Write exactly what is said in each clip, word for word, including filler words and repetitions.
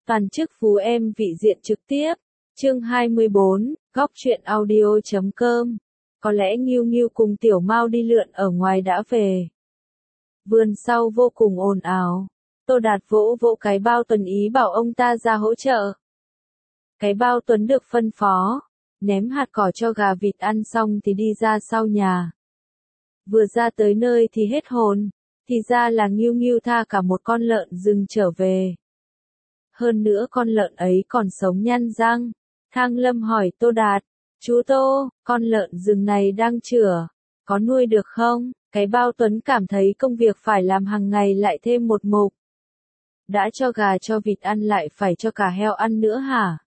Toàn chức phú em vị diện trực tiếp. Chương hai mươi bốn, góc truyện audio chấm com. Có lẽ Nghiêu Nghiêu cùng Tiểu Mao đi lượn ở ngoài đã về. Vườn sau vô cùng ồn ào. Tô Đạt vỗ vỗ cái bao Tuấn ý bảo ông ta ra hỗ trợ. Cái bao Tuấn được phân phó, ném hạt cỏ cho gà vịt ăn xong thì đi ra sau nhà. Vừa ra tới nơi thì hết hồn, thì ra là Nghiêu Nghiêu tha cả một con lợn rừng trở về. Hơn nữa con lợn ấy còn sống nhăn răng. Thang Lâm hỏi Tô Đạt, chú Tô, con lợn rừng này đang chửa, có nuôi được không? Cái bao Tuấn cảm thấy công việc phải làm hàng ngày lại thêm một mục. Đã cho gà cho vịt ăn lại phải cho cả heo ăn nữa hả?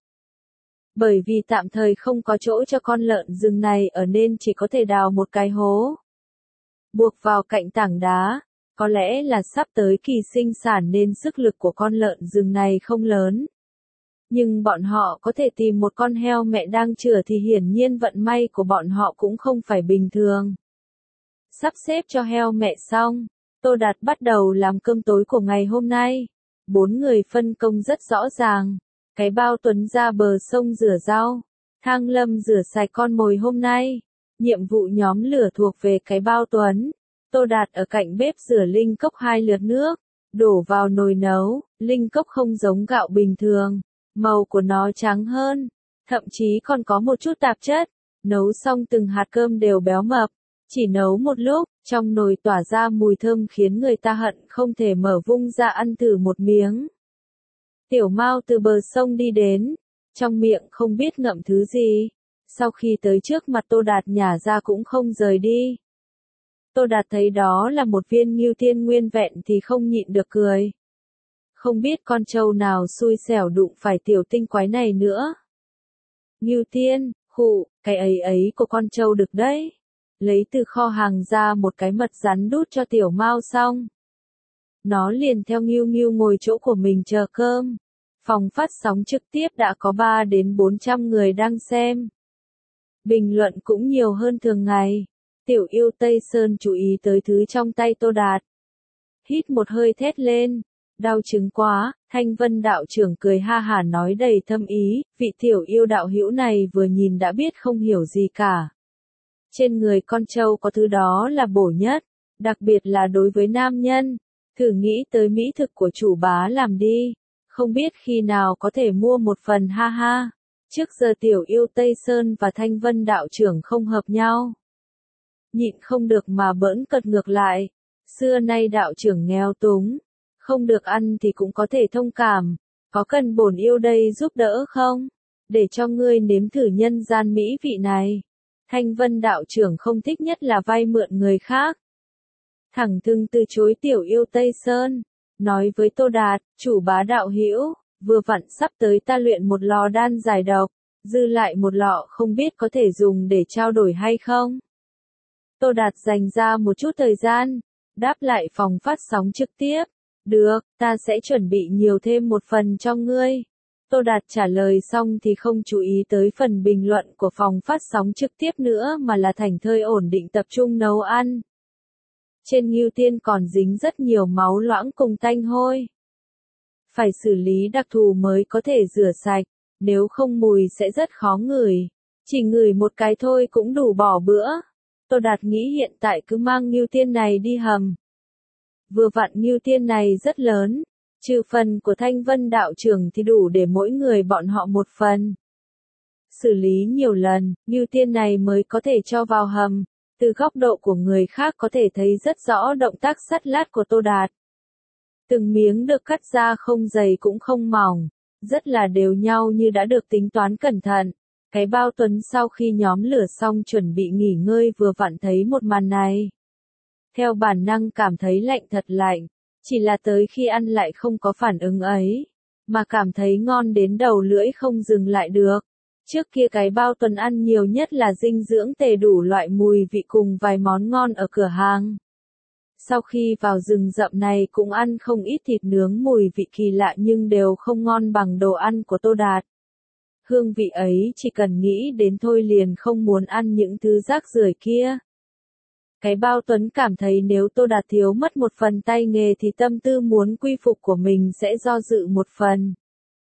Bởi vì tạm thời không có chỗ cho con lợn rừng này ở nên chỉ có thể đào một cái hố. Buộc vào cạnh tảng đá. Có lẽ là sắp tới kỳ sinh sản nên sức lực của con lợn rừng này không lớn. Nhưng bọn họ có thể tìm một con heo mẹ đang chửa thì hiển nhiên vận may của bọn họ cũng không phải bình thường. Sắp xếp cho heo mẹ xong, Tô Đạt bắt đầu làm cơm tối của ngày hôm nay. Bốn người phân công rất rõ ràng. Cái bao Tuấn ra bờ sông rửa rau. Thang Lâm rửa sạch con mồi hôm nay. Nhiệm vụ nhóm lửa thuộc về cái bao Tuấn. Tô Đạt ở cạnh bếp rửa linh cốc hai lượt nước, đổ vào nồi nấu. Linh cốc không giống gạo bình thường, màu của nó trắng hơn, thậm chí còn có một chút tạp chất. Nấu xong từng hạt cơm đều béo mập, chỉ nấu một lúc, trong nồi tỏa ra mùi thơm khiến người ta hận không thể mở vung ra ăn thử một miếng. Tiểu Mao từ bờ sông đi đến, trong miệng không biết ngậm thứ gì, sau khi tới trước mặt Tô Đạt nhả ra cũng không rời đi. Tô Đạt thấy đó là một viên ngưu tiên nguyên vẹn thì không nhịn được cười. Không biết con trâu nào xui xẻo đụng phải tiểu tinh quái này nữa. Ngưu tiên, khụ, cái ấy ấy của con trâu được đấy. Lấy từ kho hàng ra một cái mật rắn đút cho Tiểu Mao xong. Nó liền theo Nghiêu Nghiêu ngồi chỗ của mình chờ cơm. Phòng phát sóng trực tiếp đã có ba đến bốn trăm người đang xem. Bình luận cũng nhiều hơn thường ngày. Tiểu yêu Tây Sơn chú ý tới thứ trong tay Tô Đạt. Hít một hơi thét lên. Đau chứng quá, Thanh Vân đạo trưởng cười ha hả nói đầy thâm ý, vị tiểu yêu đạo hữu này vừa nhìn đã biết không hiểu gì cả. Trên người con trâu có thứ đó là bổ nhất, đặc biệt là đối với nam nhân. Thử nghĩ tới mỹ thực của chủ bá làm đi, không biết khi nào có thể mua một phần ha ha. Trước giờ tiểu yêu Tây Sơn và Thanh Vân đạo trưởng không hợp nhau. Nhịn không được mà bỡn cợt ngược lại. Xưa nay đạo trưởng nghèo túng, không được ăn thì cũng có thể thông cảm. Có cần bổn yêu đây giúp đỡ không? Để cho ngươi nếm thử nhân gian mỹ vị này. Thanh Vân đạo trưởng không thích nhất là vay mượn người khác. Thẳng thừng từ chối tiểu yêu Tây Sơn. Nói với Tô Đạt, chủ bá đạo hữu, vừa vặn sắp tới ta luyện một lò đan giải độc. Dư lại một lọ không biết có thể dùng để trao đổi hay không? Tô Đạt dành ra một chút thời gian, đáp lại phòng phát sóng trực tiếp. Được, ta sẽ chuẩn bị nhiều thêm một phần cho ngươi. Tô Đạt trả lời xong thì không chú ý tới phần bình luận của phòng phát sóng trực tiếp nữa mà là thảnh thơi ổn định tập trung nấu ăn. Trên ngưu tiên còn dính rất nhiều máu loãng cùng tanh hôi. Phải xử lý đặc thù mới có thể rửa sạch, nếu không mùi sẽ rất khó ngửi. Chỉ ngửi một cái thôi cũng đủ bỏ bữa. Tô Đạt nghĩ hiện tại cứ mang ngưu tiên này đi hầm. Vừa vặn ngưu tiên này rất lớn, trừ phần của Thanh Vân đạo trưởng thì đủ để mỗi người bọn họ một phần. Xử lý nhiều lần, ngưu tiên này mới có thể cho vào hầm. Từ góc độ của người khác có thể thấy rất rõ động tác sắt lát của Tô Đạt. Từng miếng được cắt ra không dày cũng không mỏng, rất là đều nhau như đã được tính toán cẩn thận. Cái bao Tuấn sau khi nhóm lửa xong chuẩn bị nghỉ ngơi vừa vặn thấy một màn này. Theo bản năng cảm thấy lạnh thật lạnh, chỉ là tới khi ăn lại không có phản ứng ấy, mà cảm thấy ngon đến đầu lưỡi không dừng lại được. Trước kia cái bao Tuấn ăn nhiều nhất là dinh dưỡng tề đủ loại mùi vị cùng vài món ngon ở cửa hàng. Sau khi vào rừng rậm này cũng ăn không ít thịt nướng mùi vị kỳ lạ nhưng đều không ngon bằng đồ ăn của Tô Đạt. Hương vị ấy chỉ cần nghĩ đến thôi liền không muốn ăn những thứ rác rưởi kia. Cái bao Tuấn cảm thấy nếu Tô Đạt thiếu mất một phần tay nghề thì tâm tư muốn quy phục của mình sẽ do dự một phần.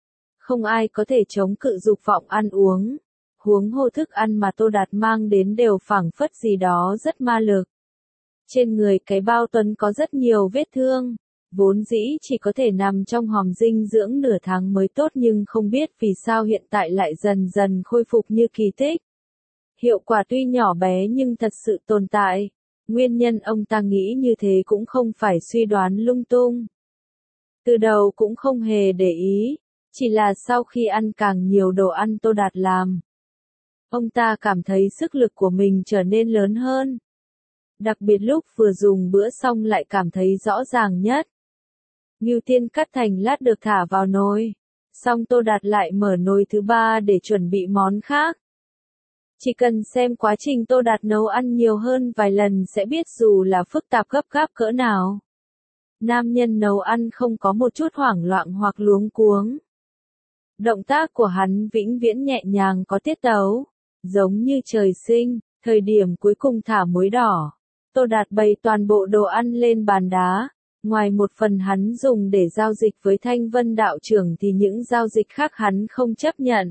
Không ai có thể chống cự dục vọng ăn uống. Huống hồ thức ăn mà Tô Đạt mang đến đều phảng phất gì đó rất ma lực. Trên người cái bao Tuấn có rất nhiều vết thương, vốn dĩ chỉ có thể nằm trong hòm dinh dưỡng nửa tháng mới tốt nhưng không biết vì sao hiện tại lại dần dần khôi phục như kỳ tích. Hiệu quả tuy nhỏ bé nhưng thật sự tồn tại. Nguyên nhân ông ta nghĩ như thế cũng không phải suy đoán lung tung. Từ đầu cũng không hề để ý, chỉ là sau khi ăn càng nhiều đồ ăn Tô Đạt làm, ông ta cảm thấy sức lực của mình trở nên lớn hơn. Đặc biệt lúc vừa dùng bữa xong lại cảm thấy rõ ràng nhất. Ngưu tiên cắt thành lát được thả vào nồi. Xong Tô Đạt lại mở nồi thứ ba để chuẩn bị món khác. Chỉ cần xem quá trình Tô Đạt nấu ăn nhiều hơn vài lần sẽ biết dù là phức tạp gấp gáp cỡ nào. Nam nhân nấu ăn không có một chút hoảng loạn hoặc luống cuống. Động tác của hắn vĩnh viễn nhẹ nhàng có tiết tấu, giống như trời sinh. Thời điểm cuối cùng thả muối đỏ, Tô Đạt bày toàn bộ đồ ăn lên bàn đá. Ngoài một phần hắn dùng để giao dịch với Thanh Vân đạo trưởng thì những giao dịch khác hắn không chấp nhận.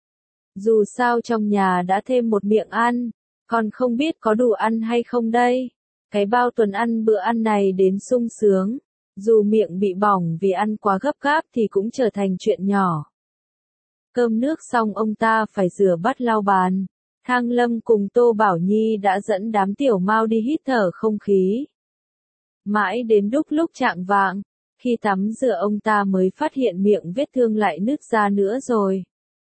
Dù sao trong nhà đã thêm một miệng ăn, còn không biết có đủ ăn hay không đây. Cái bao Tuấn ăn bữa ăn này đến sung sướng, dù miệng bị bỏng vì ăn quá gấp gáp thì cũng trở thành chuyện nhỏ. Cơm nước xong ông ta phải rửa bát lau bàn. Thang Lâm cùng Tô Bảo Nhi đã dẫn đám tiểu mau đi hít thở không khí. Mãi đến lúc lúc chạng vạng, khi tắm rửa ông ta mới phát hiện miệng vết thương lại nứt ra nữa rồi.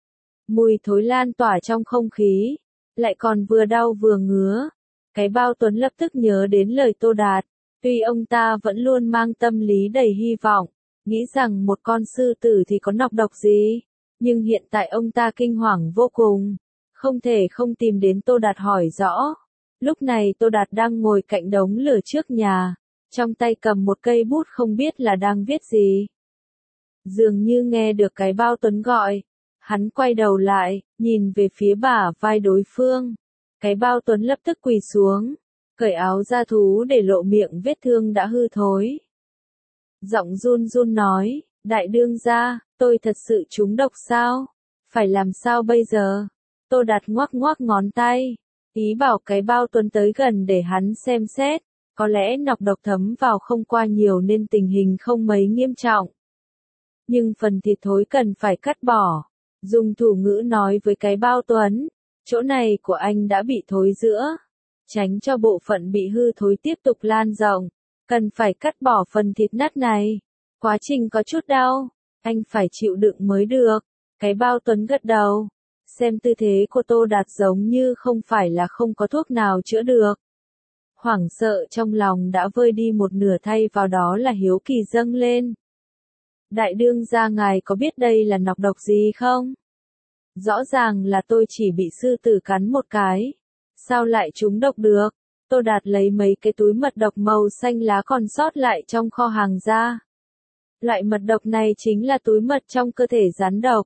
Mùi thối lan tỏa trong không khí, lại còn vừa đau vừa ngứa. Cái bao Tuấn lập tức nhớ đến lời Tô Đạt, tuy ông ta vẫn luôn mang tâm lý đầy hy vọng, nghĩ rằng một con sư tử thì có nọc độc gì, nhưng hiện tại ông ta kinh hoàng vô cùng, không thể không tìm đến Tô Đạt hỏi rõ. Lúc này Tô Đạt đang ngồi cạnh đống lửa trước nhà, trong tay cầm một cây bút không biết là đang viết gì. Dường như nghe được cái bao Tuấn gọi, hắn quay đầu lại, nhìn về phía bả vai đối phương. Cái bao Tuấn lập tức quỳ xuống, cởi áo da thú để lộ miệng vết thương đã hư thối. Giọng run run nói, đại đương gia, tôi thật sự trúng độc sao? Phải làm sao bây giờ? Tô Đạt ngoắc ngoắc ngón tay, ý bảo cái bao Tuấn tới gần để hắn xem xét. Có lẽ nọc độc thấm vào không qua nhiều nên tình hình không mấy nghiêm trọng. Nhưng phần thịt thối cần phải cắt bỏ. Dùng thủ ngữ nói với cái bao Tuấn, chỗ này của anh đã bị thối rữa. Tránh cho bộ phận bị hư thối tiếp tục lan rộng. Cần phải cắt bỏ phần thịt nát này. Quá trình có chút đau, anh phải chịu đựng mới được. Cái bao Tuấn gật đầu. Xem tư thế của Tô Đạt giống như không phải là không có thuốc nào chữa được. Hoảng sợ trong lòng đã vơi đi một nửa thay vào đó là hiếu kỳ dâng lên. Đại đương gia ngài có biết đây là nọc độc gì không? Rõ ràng là tôi chỉ bị sư tử cắn một cái. Sao lại trúng độc được? Tô Đạt lấy mấy cái túi mật độc màu xanh lá còn sót lại trong kho hàng ra. Loại mật độc này chính là túi mật trong cơ thể rắn độc.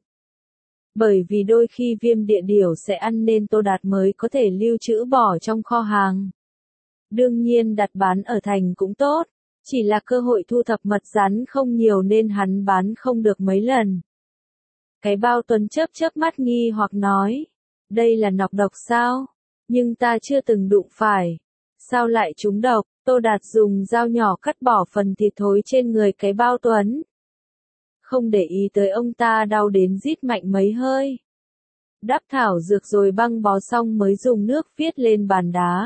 Bởi vì đôi khi viêm địa điểu sẽ ăn nên Tô Đạt mới có thể lưu trữ bỏ trong kho hàng. Đương nhiên đặt bán ở thành cũng tốt, chỉ là cơ hội thu thập mật rắn không nhiều nên hắn bán không được mấy lần. Cái bao Tuấn chớp chớp mắt nghi hoặc nói, đây là nọc độc sao? Nhưng ta chưa từng đụng phải. Sao lại trúng độc? Tô Đạt dùng dao nhỏ cắt bỏ phần thịt thối trên người cái bao Tuấn. Không để ý tới ông ta đau đến rít mạnh mấy hơi. Đắp thảo dược rồi băng bó xong mới dùng nước viết lên bàn đá.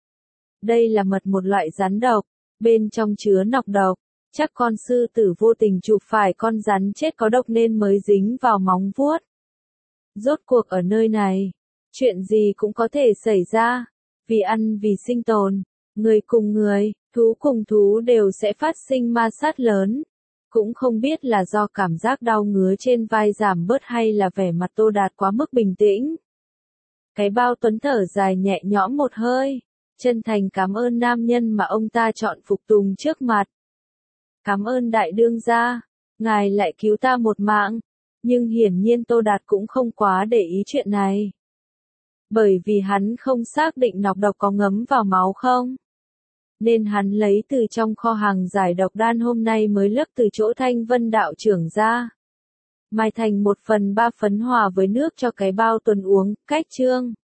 Đây là mật một loại rắn độc, bên trong chứa nọc độc, chắc con sư tử vô tình chụp phải con rắn chết có độc nên mới dính vào móng vuốt. Rốt cuộc ở nơi này, chuyện gì cũng có thể xảy ra, vì ăn vì sinh tồn, người cùng người, thú cùng thú đều sẽ phát sinh ma sát lớn. Cũng không biết là do cảm giác đau ngứa trên vai giảm bớt hay là vẻ mặt Tô Đạt quá mức bình tĩnh. Cái bao Tuấn thở dài nhẹ nhõm một hơi. Chân thành cảm ơn nam nhân mà ông ta chọn phục tùng trước mặt. Cảm ơn đại đương gia, ngài lại cứu ta một mạng, nhưng hiển nhiên Tô Đạt cũng không quá để ý chuyện này. Bởi vì hắn không xác định nọc độc có ngấm vào máu không, nên hắn lấy từ trong kho hàng giải độc đan hôm nay mới lấp từ chỗ Thanh Vân đạo trưởng ra. Mài thành một phần ba phấn hòa với nước cho cái bao tuần uống. Cách chương